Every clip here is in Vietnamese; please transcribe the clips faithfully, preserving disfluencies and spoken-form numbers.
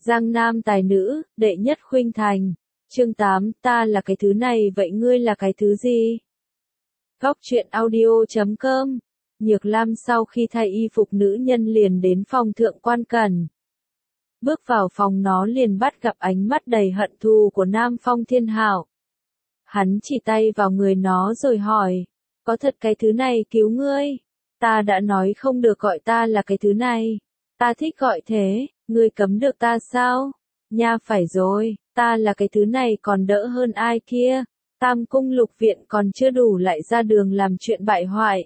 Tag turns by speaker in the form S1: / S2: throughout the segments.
S1: Giang Nam tài nữ, đệ nhất khuynh thành. Chương tám, ta là cái thứ này vậy ngươi là cái thứ gì? Góc truyện audio chấm com. Nhược Lam sau khi thay y phục nữ nhân liền đến phòng Thượng Quan Cẩn. Bước vào phòng nó liền bắt gặp ánh mắt đầy hận thù của Nam Phong Thiên Hạo. Hắn chỉ tay vào người nó rồi hỏi, có thật cái thứ này cứu ngươi? Ta đã nói không được gọi ta là cái thứ này. Ta thích gọi thế, ngươi cấm được ta sao? Nha phải rồi, ta là cái thứ này còn đỡ hơn ai kia. Tam cung lục viện còn chưa đủ lại ra đường làm chuyện bại hoại.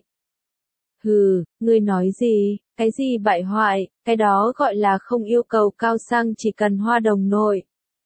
S1: Hừ, ngươi nói gì, cái gì bại hoại, cái đó gọi là không yêu cầu cao sang chỉ cần hoa đồng nội.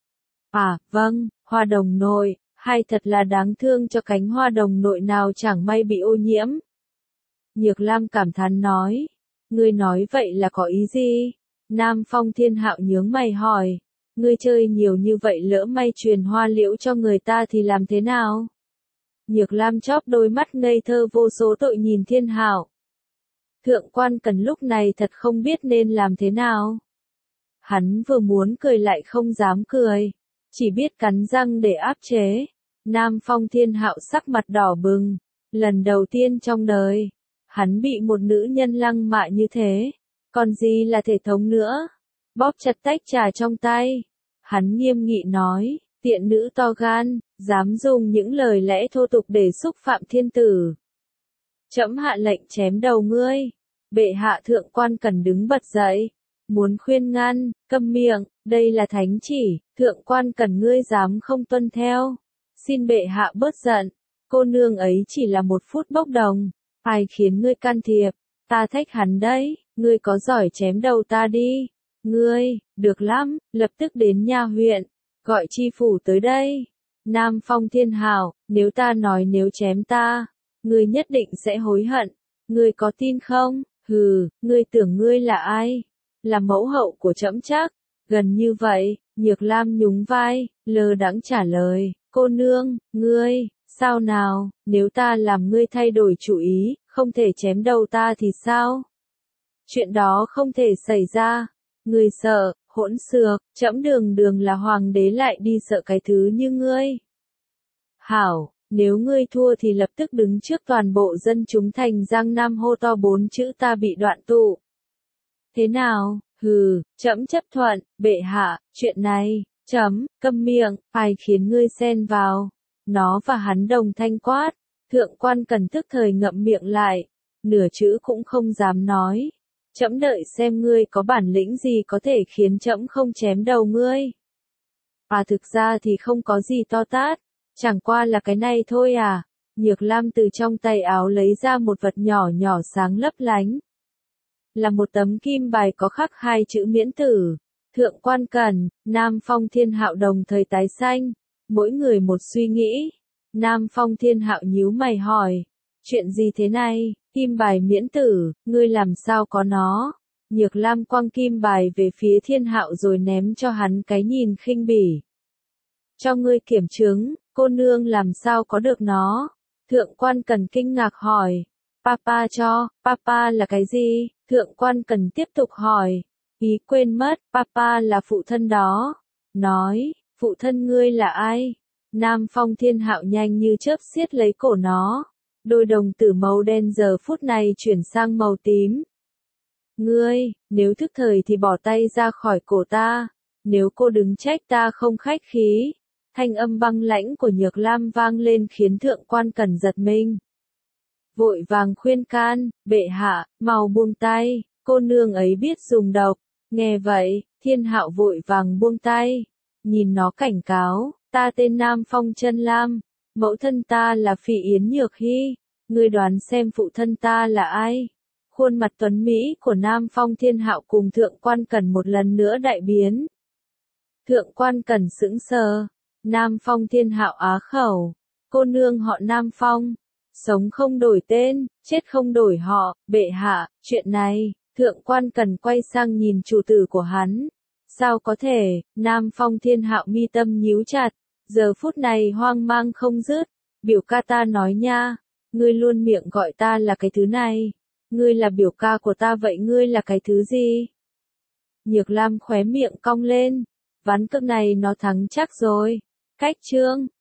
S1: À, vâng, hoa đồng nội, hay thật là đáng thương cho cánh hoa đồng nội nào chẳng may bị ô nhiễm. Nhược Lam cảm thán nói, ngươi nói vậy là có ý gì? Nam Phong Thiên Hạo nhướng mày hỏi, ngươi chơi nhiều như vậy lỡ may truyền hoa liễu cho người ta thì làm thế nào? Nhược Lam chóp đôi mắt ngây thơ vô số tội nhìn Thiên Hạo. Thượng Quan Cẩn lúc này thật không biết nên làm thế nào. Hắn vừa muốn cười lại không dám cười, chỉ biết cắn răng để áp chế. Nam Phong Thiên Hạo sắc mặt đỏ bừng, lần đầu tiên trong đời, hắn bị một nữ nhân lăng mạ như thế, còn gì là thể thống nữa. Bóp chặt tách trà trong tay, hắn nghiêm nghị nói, tiện nữ to gan, dám dùng những lời lẽ thô tục để xúc phạm thiên tử. Trẫm hạ lệnh chém đầu ngươi. Bệ hạ. Thượng Quan Cẩn đứng bật dậy, muốn khuyên ngăn, câm miệng, đây là thánh chỉ, Thượng Quan Cẩn ngươi dám không tuân theo. Xin bệ hạ bớt giận, cô nương ấy chỉ là một phút bốc đồng, ai khiến ngươi can thiệp, ta thách hắn đấy, ngươi có giỏi chém đầu ta đi. Ngươi, được lắm, lập tức đến nha huyện, gọi chi phủ tới đây. Nam Phong Thiên Hạo, nếu ta nói nếu chém ta, ngươi nhất định sẽ hối hận, ngươi có tin không? Hừ, ngươi tưởng ngươi là ai? Là mẫu hậu của trẫm chắc. Gần như vậy, Nhược Lam nhún vai, lơ đãng trả lời, cô nương, ngươi, sao nào, nếu ta làm ngươi thay đổi chủ ý, không thể chém đầu ta thì sao? Chuyện đó không thể xảy ra. Ngươi sợ, hỗn xược, trẫm đường đường là hoàng đế lại đi sợ cái thứ như ngươi. Hảo, nếu ngươi thua thì lập tức đứng trước toàn bộ dân chúng thành Giang Nam hô to bốn chữ ta bị đoạn tụ. Thế nào? Hừ, trẫm chấp thuận, bệ hạ, chuyện này, chấm, câm miệng, ai khiến ngươi xen vào. Nó và hắn đồng thanh quát, Thượng Quan Cẩn tức thời ngậm miệng lại, nửa chữ cũng không dám nói. Trẫm đợi xem ngươi có bản lĩnh gì có thể khiến trẫm không chém đầu ngươi. À thực ra thì không có gì to tát, chẳng qua là cái này thôi à. Nhược Lam từ trong tay áo lấy ra một vật nhỏ nhỏ sáng lấp lánh. Là một tấm kim bài có khắc hai chữ miễn tử. Thượng Quan Cẩn, Nam Phong Thiên Hạo đồng thời tái xanh, mỗi người một suy nghĩ. Nam Phong Thiên Hạo nhíu mày hỏi, chuyện gì thế này? Kim bài miễn tử, ngươi làm sao có nó? Nhược Lam quăng kim bài về phía Thiên Hạo rồi ném cho hắn cái nhìn khinh bỉ. Cho ngươi kiểm chứng, cô nương làm sao có được nó? Thượng Quan Cẩn kinh ngạc hỏi. Papa cho, papa là cái gì? Thượng Quan Cẩn tiếp tục hỏi. Ý quên mất, papa là phụ thân đó. Nói, phụ thân ngươi là ai? Nam Phong Thiên Hạo nhanh như chớp siết lấy cổ nó. Đôi đồng tử màu đen giờ phút này chuyển sang màu tím. Ngươi, nếu thức thời thì bỏ tay ra khỏi cổ ta. Nếu cô đứng trách ta không khách khí. Thanh âm băng lãnh của Nhược Lam vang lên khiến Thượng Quan Cẩn giật mình. Vội vàng khuyên can, bệ hạ, mau buông tay, cô nương ấy biết dùng độc. Nghe vậy, Thiên Hạo vội vàng buông tay. Nhìn nó cảnh cáo, ta tên Nam Phong Chân Lam. Mẫu thân ta là Phỉ Yến Nhược Hy, ngươi đoán xem phụ thân ta là ai? Khuôn mặt tuấn mỹ của Nam Phong Thiên Hạo cùng Thượng Quan Cẩn một lần nữa đại biến. Thượng Quan Cẩn sững sờ, Nam Phong Thiên Hạo á khẩu, cô nương họ Nam Phong, sống không đổi tên, chết không đổi họ, bệ hạ, chuyện này, Thượng Quan Cẩn quay sang nhìn chủ tử của hắn. Sao có thể? Nam Phong Thiên Hạo mi tâm nhíu chặt. Giờ phút này hoang mang không dứt, biểu ca ta nói nha, ngươi luôn miệng gọi ta là cái thứ này, ngươi là biểu ca của ta vậy ngươi là cái thứ gì? Nhược Lam khóe miệng cong lên. Ván cược này nó thắng chắc rồi. Cách chương.